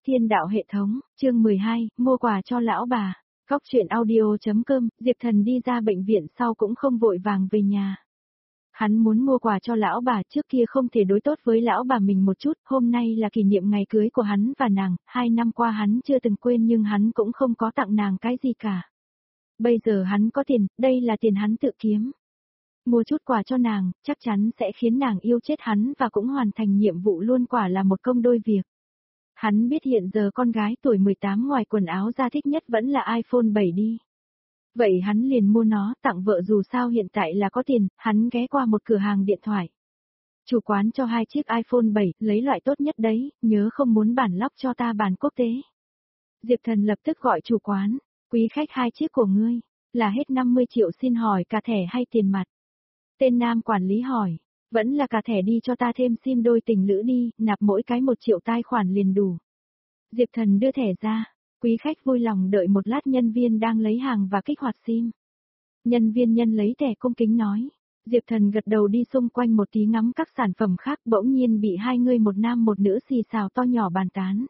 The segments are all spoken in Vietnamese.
Thiên đạo hệ thống, chương 12, mua quà cho lão bà. Cóc truyện audio.com, Diệp Thần đi ra bệnh viện sau cũng không vội vàng về nhà. Hắn muốn mua quà cho lão bà, trước kia không thể đối tốt với lão bà mình một chút, hôm nay là kỷ niệm ngày cưới của hắn và nàng, 2 năm qua hắn chưa từng quên nhưng hắn cũng không có tặng nàng cái gì cả. Bây giờ hắn có tiền, đây là tiền hắn tự kiếm. Mua chút quà cho nàng, chắc chắn sẽ khiến nàng yêu chết hắn và cũng hoàn thành nhiệm vụ luôn, quả là một công đôi việc. Hắn biết hiện giờ con gái tuổi 18 ngoài quần áo ra thích nhất vẫn là iPhone 7 đi. Vậy hắn liền mua nó tặng vợ, dù sao hiện tại là có tiền, hắn ghé qua một cửa hàng điện thoại. Chủ quán cho 2 chiếc iPhone 7, lấy loại tốt nhất đấy, nhớ không muốn bản lóc cho ta bản quốc tế. Diệp Thần lập tức gọi chủ quán, quý khách 2 chiếc của ngươi, là hết 50 triệu, xin hỏi cả thẻ hay tiền mặt? Tên nam quản lý hỏi, vẫn là cả thẻ đi, cho ta thêm sim đôi tình lữ đi, nạp mỗi cái 1 triệu tài khoản liền đủ. Diệp Thần đưa thẻ ra, quý khách vui lòng đợi một lát, nhân viên đang lấy hàng và kích hoạt sim. Nhân viên nhân lấy thẻ cung kính nói. Diệp Thần gật đầu đi xung quanh một tí ngắm các sản phẩm khác, bỗng nhiên bị 2 người một nam một nữ xì xào to nhỏ bàn tán.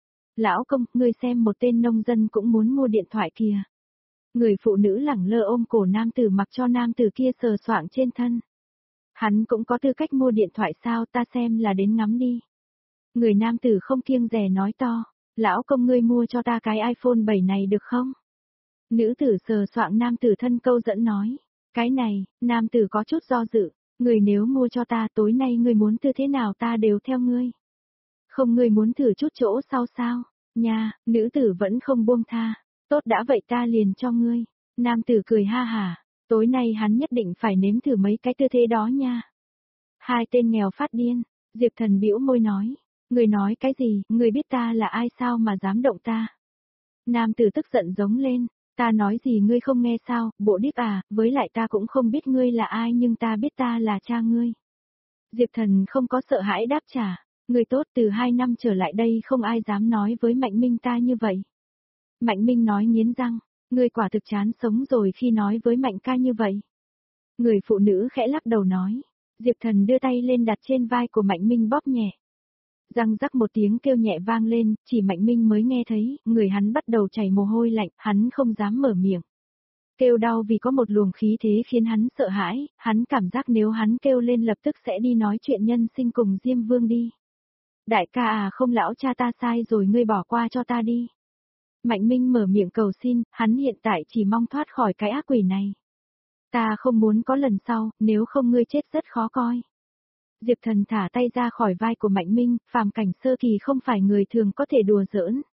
Lão công, ngươi xem, một tên nông dân cũng muốn mua điện thoại kìa. Người phụ nữ lẳng lơ ôm cổ nam tử, mặc cho nam tử kia sờ soạng trên thân. Hắn cũng có tư cách mua điện thoại sao, ta xem là đến ngắm đi. Người nam tử không kiêng dè nói to, lão công, ngươi mua cho ta cái iPhone 7 này được không? Nữ tử sờ soạng nam tử thân, câu dẫn nói, cái này, nam tử có chút do dự, người nếu mua cho ta, tối nay ngươi muốn tư thế nào ta đều theo ngươi. Không, ngươi muốn thử chút chỗ sau sao? Nha, nữ tử vẫn không buông tha, tốt đã vậy ta liền cho ngươi. Nam tử cười ha hả, tối nay hắn nhất định phải nếm thử mấy cái tư thế đó nha. 2 tên nghèo phát điên. Diệp Thần bĩu môi nói, người nói cái gì, người biết ta là ai sao mà dám động ta? Nam tử tức giận giống lên, ta nói gì ngươi không nghe sao, bộ điếc à, với lại ta cũng không biết ngươi là ai nhưng ta biết ta là cha ngươi. Diệp Thần không có sợ hãi đáp trả, người tốt, từ 2 năm trở lại đây không ai dám nói với Mạnh Minh ta như vậy. Mạnh Minh nói nghiến răng, ngươi quả thực chán sống rồi khi nói với Mạnh ca như vậy. Người phụ nữ khẽ lắc đầu nói. Diệp Thần đưa tay lên đặt trên vai của Mạnh Minh bóp nhẹ. Răng rắc một tiếng kêu nhẹ vang lên, chỉ Mạnh Minh mới nghe thấy, người hắn bắt đầu chảy mồ hôi lạnh, hắn không dám mở miệng. Kêu đau vì có một luồng khí thế khiến hắn sợ hãi, hắn cảm giác nếu hắn kêu lên lập tức sẽ đi nói chuyện nhân sinh cùng Diêm Vương đi. Đại ca à, không, lão cha ta sai rồi, ngươi bỏ qua cho ta đi. Mạnh Minh mở miệng cầu xin, hắn hiện tại chỉ mong thoát khỏi cái ác quỷ này. Ta không muốn có lần sau, nếu không ngươi chết rất khó coi. Diệp Thần thả tay ra khỏi vai của Mạnh Minh, phàm cảnh sơ kỳ không phải người thường có thể đùa giỡn.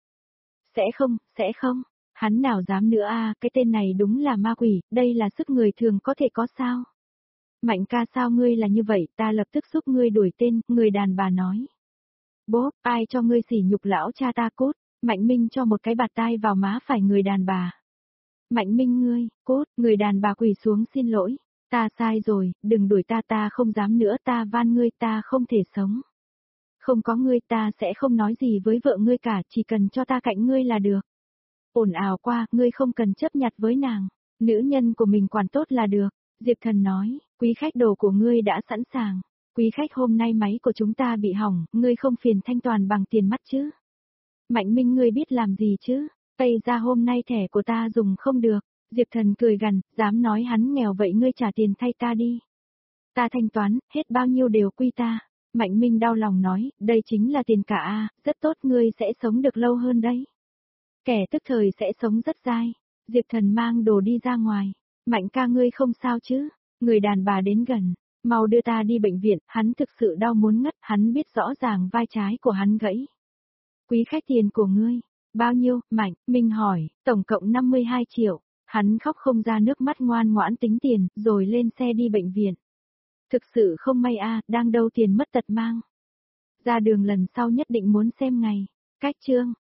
Sẽ không, hắn nào dám nữa a, cái tên này đúng là ma quỷ, đây là sức người thường có thể có sao? Mạnh ca, sao ngươi là như vậy, ta lập tức giúp ngươi đuổi tên, người đàn bà nói. Bố, ai cho ngươi sỉ nhục lão cha ta cút? Mạnh Minh cho một cái bạt tai vào má phải người đàn bà. Mạnh Minh ngươi, cút, người đàn bà quỳ xuống xin lỗi. Ta sai rồi, đừng đuổi ta, ta không dám nữa, ta van ngươi, ta không thể sống. Không có ngươi ta sẽ không nói gì với vợ ngươi cả, chỉ cần cho ta cạnh ngươi là được. Ồn ào qua, ngươi không cần chấp nhặt với nàng, nữ nhân của mình quản tốt là được. Diệp Thần nói, quý khách, đồ của ngươi đã sẵn sàng. Quý khách, hôm nay máy của chúng ta bị hỏng, ngươi không phiền thanh toán bằng tiền mặt chứ? Mạnh Minh, ngươi biết làm gì chứ? Tây ra hôm nay thẻ của ta dùng không được. Diệp Thần cười gằn, dám nói hắn nghèo vậy ngươi trả tiền thay ta đi. Ta thanh toán, hết bao nhiêu đều quy ta. Mạnh Minh đau lòng nói, đây chính là tiền cả a, rất tốt, ngươi sẽ sống được lâu hơn đấy. Kẻ tức thời sẽ sống rất dai. Diệp Thần mang đồ đi ra ngoài. Mạnh ca, ngươi không sao chứ? Người đàn bà đến gần, mau đưa ta đi bệnh viện, hắn thực sự đau muốn ngất, hắn biết rõ ràng vai trái của hắn gãy. Quý khách, tiền của ngươi, bao nhiêu? Mạnh Minh hỏi, tổng cộng 52 triệu. Hắn khóc không ra nước mắt, ngoan ngoãn tính tiền, rồi lên xe đi bệnh viện. Thực sự không may a, đang đâu tiền mất tật mang. Ra đường lần sau nhất định muốn xem ngày. Cách chương.